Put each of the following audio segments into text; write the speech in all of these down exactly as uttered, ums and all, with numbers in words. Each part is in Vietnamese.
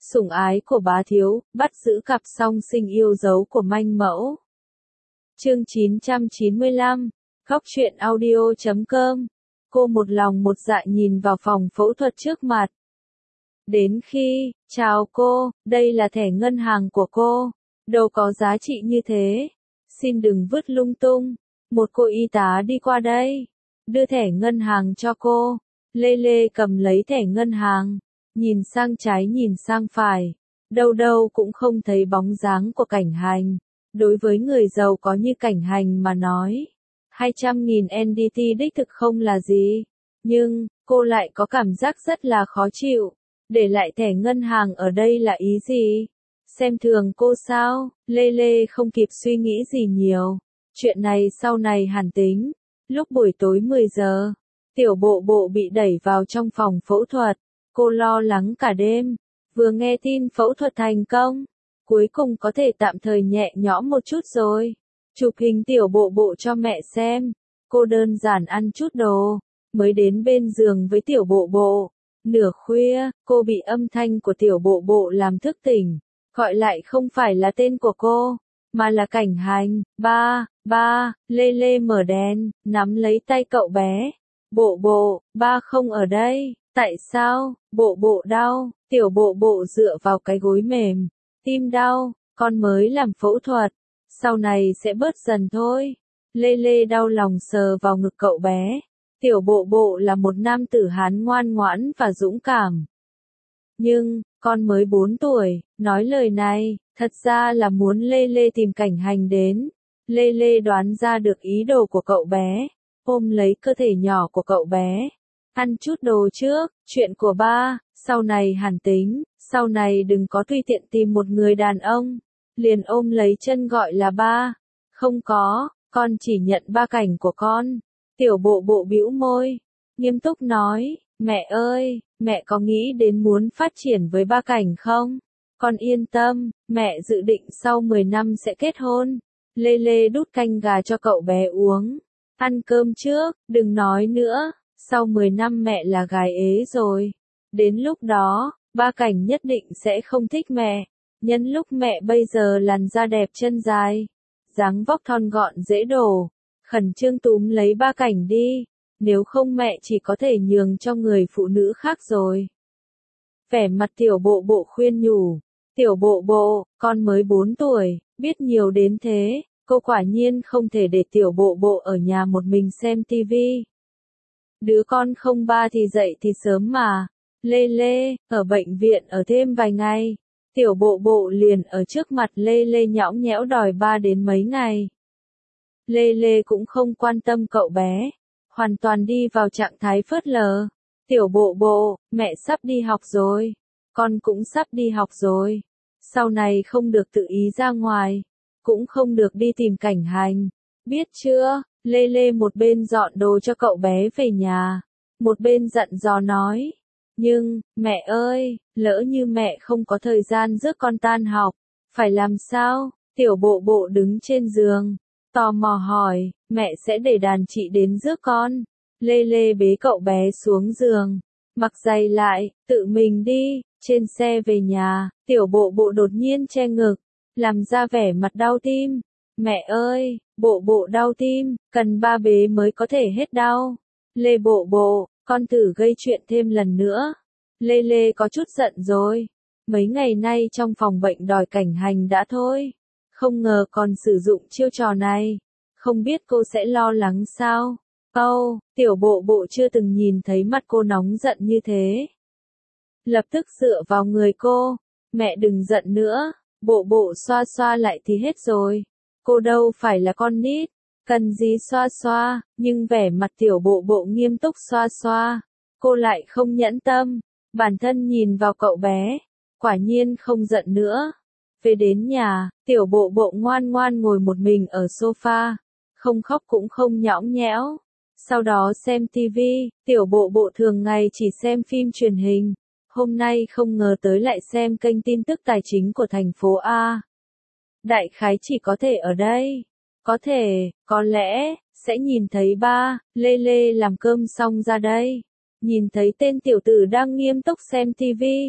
Sủng ái của bá thiếu, bắt giữ cặp song sinh yêu dấu của manh mẫu. Chương chín trăm chín mươi lăm, Góc truyện audio chấm com. Cô một lòng một dạ nhìn vào phòng phẫu thuật trước mặt. Đến khi, chào cô, đây là thẻ ngân hàng của cô. Đâu có giá trị như thế. Xin đừng vứt lung tung. Một cô y tá đi qua đây. Đưa thẻ ngân hàng cho cô. Lê Lê cầm lấy thẻ ngân hàng. Nhìn sang trái nhìn sang phải. Đâu đâu cũng không thấy bóng dáng của Cảnh Hành. Đối với người giàu có như Cảnh Hành mà nói, hai trăm nghìn en đê tê đích thực không là gì. Nhưng, cô lại có cảm giác rất là khó chịu. Để lại thẻ ngân hàng ở đây là ý gì? Xem thường cô sao? Lê Lê không kịp suy nghĩ gì nhiều. Chuyện này sau này hẳn tính. Lúc buổi tối mười giờ, Tiểu Bộ Bộ bị đẩy vào trong phòng phẫu thuật. Cô lo lắng cả đêm. Vừa nghe tin phẫu thuật thành công, cuối cùng có thể tạm thời nhẹ nhõm một chút rồi. Chụp hình Tiểu Bộ Bộ cho mẹ xem. Cô đơn giản ăn chút đồ, mới đến bên giường với Tiểu Bộ Bộ. Nửa khuya, cô bị âm thanh của Tiểu Bộ Bộ làm thức tỉnh. Gọi lại không phải là tên của cô, mà là Cảnh Hành. Ba, ba, Lê Lê mở đèn, nắm lấy tay cậu bé. Bộ Bộ, ba không ở đây. Tại sao? Bộ Bộ đau. Tiểu Bộ Bộ dựa vào cái gối mềm. Tim đau, con mới làm phẫu thuật. Sau này sẽ bớt dần thôi. Lê Lê đau lòng sờ vào ngực cậu bé. Tiểu Bộ Bộ là một nam tử Hán ngoan ngoãn và dũng cảm. Nhưng, con mới bốn tuổi, nói lời này, thật ra là muốn Lê Lê tìm Cảnh Hành đến. Lê Lê đoán ra được ý đồ của cậu bé, ôm lấy cơ thể nhỏ của cậu bé. Ăn chút đồ trước, chuyện của ba, sau này hẳn tính, sau này đừng có tùy tiện tìm một người đàn ông. Liền ôm lấy chân gọi là ba. Không có, con chỉ nhận ba Cảnh của con. Tiểu Bộ Bộ bĩu môi, nghiêm túc nói, mẹ ơi, mẹ có nghĩ đến muốn phát triển với ba Cảnh không? Con yên tâm, mẹ dự định sau mười năm sẽ kết hôn. Lê Lê đút canh gà cho cậu bé uống. Ăn cơm trước, đừng nói nữa, sau mười năm mẹ là gái ế rồi. Đến lúc đó, ba Cảnh nhất định sẽ không thích mẹ. Nhân lúc mẹ bây giờ làn da đẹp chân dài, dáng vóc thon gọn dễ đổ, khẩn trương túm lấy ba Cảnh đi, nếu không mẹ chỉ có thể nhường cho người phụ nữ khác rồi. Vẻ mặt Tiểu Bộ Bộ khuyên nhủ, Tiểu Bộ Bộ, con mới bốn tuổi, biết nhiều đến thế, cô quả nhiên không thể để Tiểu Bộ Bộ ở nhà một mình xem tivi. Đứa con không ba thì dậy thì sớm mà. Lê Lê, ở bệnh viện ở thêm vài ngày. Tiểu Bộ Bộ liền ở trước mặt Lê Lê nhõng nhẽo đòi ba đến mấy ngày. Lê Lê cũng không quan tâm cậu bé, hoàn toàn đi vào trạng thái phớt lờ. Tiểu Bộ Bộ, mẹ sắp đi học rồi, con cũng sắp đi học rồi. Sau này không được tự ý ra ngoài, cũng không được đi tìm Cảnh Hành. Biết chưa? Lê Lê một bên dọn đồ cho cậu bé về nhà, một bên dặn dò nói. Nhưng, mẹ ơi, lỡ như mẹ không có thời gian rước con tan học, phải làm sao? Tiểu Bộ Bộ đứng trên giường, tò mò hỏi, mẹ sẽ để đàn chị đến rước con. Lê Lê bế cậu bé xuống giường, mặc giày lại, tự mình đi. Trên xe về nhà, Tiểu Bộ Bộ đột nhiên che ngực, làm ra vẻ mặt đau tim. Mẹ ơi, Bộ Bộ đau tim, cần ba bế mới có thể hết đau. Lê Bộ Bộ, con thử gây chuyện thêm lần nữa. Lê Lê có chút giận rồi. Mấy ngày nay trong phòng bệnh đòi Cảnh Hành đã thôi. Không ngờ còn sử dụng chiêu trò này. Không biết cô sẽ lo lắng sao? Âu, Tiểu Bộ Bộ chưa từng nhìn thấy mặt cô nóng giận như thế. Lập tức dựa vào người cô. Mẹ đừng giận nữa. Bộ Bộ xoa xoa lại thì hết rồi. Cô đâu phải là con nít. Cần gì xoa xoa, nhưng vẻ mặt Tiểu Bộ Bộ nghiêm túc xoa xoa. Cô lại không nhẫn tâm. Bản thân nhìn vào cậu bé. Quả nhiên không giận nữa. Về đến nhà, Tiểu Bộ Bộ ngoan ngoan ngồi một mình ở sofa. Không khóc cũng không nhõng nhẽo. Sau đó xem tivi, Tiểu Bộ Bộ thường ngày chỉ xem phim truyền hình. Hôm nay không ngờ tới lại xem kênh tin tức tài chính của thành phố A. Đại khái chỉ có thể ở đây. Có thể, có lẽ, sẽ nhìn thấy ba. Lê Lê làm cơm xong ra đây. Nhìn thấy tên tiểu tử đang nghiêm túc xem tivi.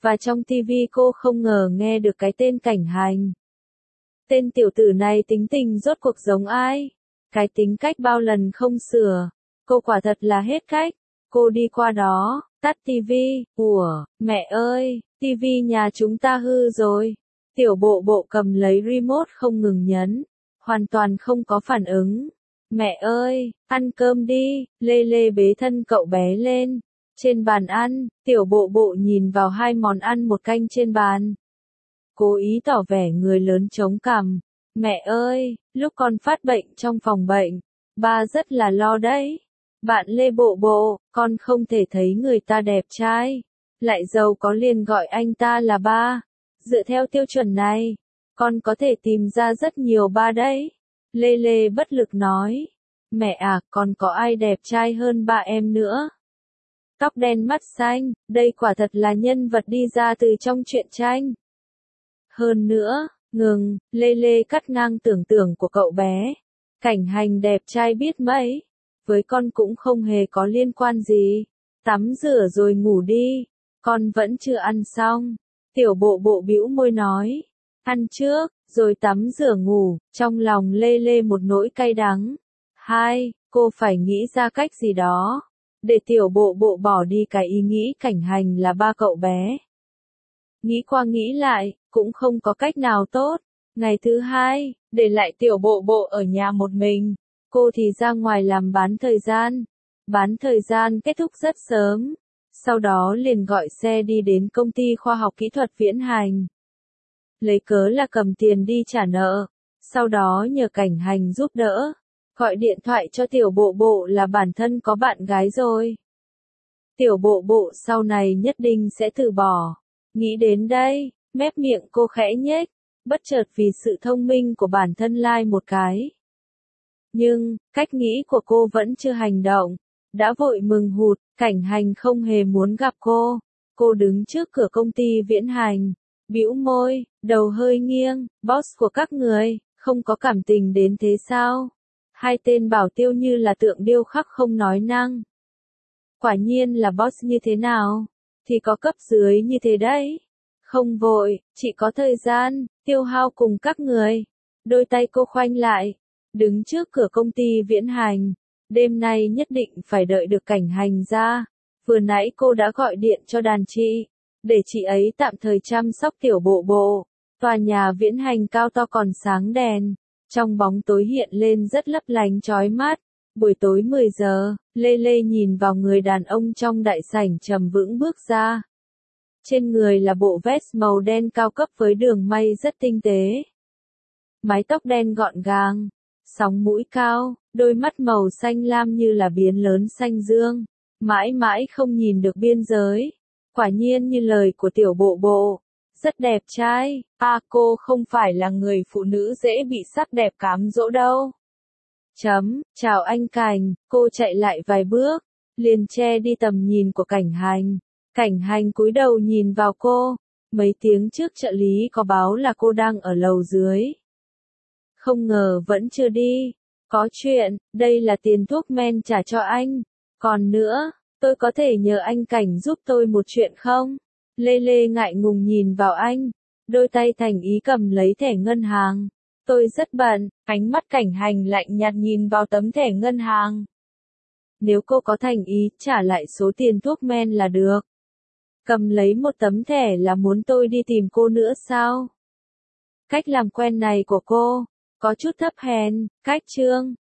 Và trong ti vi cô không ngờ nghe được cái tên Cảnh Hành. Tên tiểu tử này tính tình rốt cuộc giống ai? Cái tính cách bao lần không sửa. Cô quả thật là hết cách. Cô đi qua đó, tắt tivi. Ủa, mẹ ơi, tivi nhà chúng ta hư rồi. Tiểu bộ bộ cầm lấy remote không ngừng nhấn. Hoàn toàn không có phản ứng. Mẹ ơi, ăn cơm đi. Lê Lê bế thân cậu bé lên. Trên bàn ăn, tiểu bộ bộ nhìn vào hai món ăn một canh trên bàn. Cố ý tỏ vẻ người lớn chống cằm. Mẹ ơi, lúc con phát bệnh trong phòng bệnh, ba rất là lo đấy. Bạn Lê Bộ Bộ, con không thể thấy người ta đẹp trai, lại giàu có liền gọi anh ta là ba. Dựa theo tiêu chuẩn này, con có thể tìm ra rất nhiều ba đấy. Lê Lê bất lực nói. Mẹ à, còn có ai đẹp trai hơn ba em nữa? Tóc đen mắt xanh, đây quả thật là nhân vật đi ra từ trong truyện tranh. Hơn nữa, ngừng, Lê Lê cắt ngang tưởng tượng của cậu bé. Cảnh Hành đẹp trai biết mấy. Với con cũng không hề có liên quan gì. Tắm rửa rồi ngủ đi. Con vẫn chưa ăn xong. Tiểu bộ bộ bĩu môi nói. Ăn trước, rồi tắm rửa ngủ. Trong lòng Lê Lê một nỗi cay đắng. Hai, cô phải nghĩ ra cách gì đó. Để tiểu bộ bộ bỏ đi cái ý nghĩ Cảnh Hành là ba cậu bé. Nghĩ qua nghĩ lại, cũng không có cách nào tốt. Ngày thứ hai, để lại tiểu bộ bộ ở nhà một mình. Cô thì ra ngoài làm bán thời gian. Bán thời gian kết thúc rất sớm. Sau đó liền gọi xe đi đến công ty khoa học kỹ thuật Viễn Hành. Lấy cớ là cầm tiền đi trả nợ. Sau đó nhờ Cảnh Hành giúp đỡ. Gọi điện thoại cho tiểu bộ bộ là bản thân có bạn gái rồi. Tiểu bộ bộ sau này nhất định sẽ từ bỏ. Nghĩ đến đây, mép miệng cô khẽ nhếch, bất chợt vì sự thông minh của bản thân lai một cái. Nhưng, cách nghĩ của cô vẫn chưa hành động. Đã vội mừng hụt, Cảnh Hành không hề muốn gặp cô. Cô đứng trước cửa công ty Viễn Hành, bĩu môi, đầu hơi nghiêng, boss của các người, không có cảm tình đến thế sao? Hai tên bảo tiêu như là tượng điêu khắc không nói năng. Quả nhiên là boss như thế nào, thì có cấp dưới như thế đấy. Không vội, chỉ có thời gian, tiêu hao cùng các người. Đôi tay cô khoanh lại, đứng trước cửa công ty Viễn Hành. Đêm nay nhất định phải đợi được Cảnh Hành ra. Vừa nãy cô đã gọi điện cho đàn chị, để chị ấy tạm thời chăm sóc tiểu bộ bộ. Tòa nhà Viễn Hành cao to còn sáng đèn. Trong bóng tối hiện lên rất lấp lánh chói mắt. Buổi tối mười giờ, Lê Lê nhìn vào người đàn ông trong đại sảnh trầm vững bước ra. Trên người là bộ vest màu đen cao cấp với đường may rất tinh tế. Mái tóc đen gọn gàng, sóng mũi cao, đôi mắt màu xanh lam như là biến lớn xanh dương. Mãi mãi không nhìn được biên giới. Quả nhiên như lời của tiểu bộ bộ. Rất đẹp trai, à cô không phải là người phụ nữ dễ bị sắc đẹp cám dỗ đâu. Chấm, chào anh Cảnh, cô chạy lại vài bước, liền che đi tầm nhìn của Cảnh Hành. Cảnh Hành cúi đầu nhìn vào cô, mấy tiếng trước trợ lý có báo là cô đang ở lầu dưới. Không ngờ vẫn chưa đi, có chuyện, đây là tiền thuốc men trả cho anh, còn nữa, tôi có thể nhờ anh Cảnh giúp tôi một chuyện không? Lê Lê ngại ngùng nhìn vào anh, đôi tay thành ý cầm lấy thẻ ngân hàng. Tôi rất bận, ánh mắt Cảnh Hành lạnh nhạt nhìn vào tấm thẻ ngân hàng. Nếu cô có thành ý trả lại số tiền thuốc men là được. Cầm lấy một tấm thẻ là muốn tôi đi tìm cô nữa sao? Cách làm quen này của cô, có chút thấp hèn, cách trương.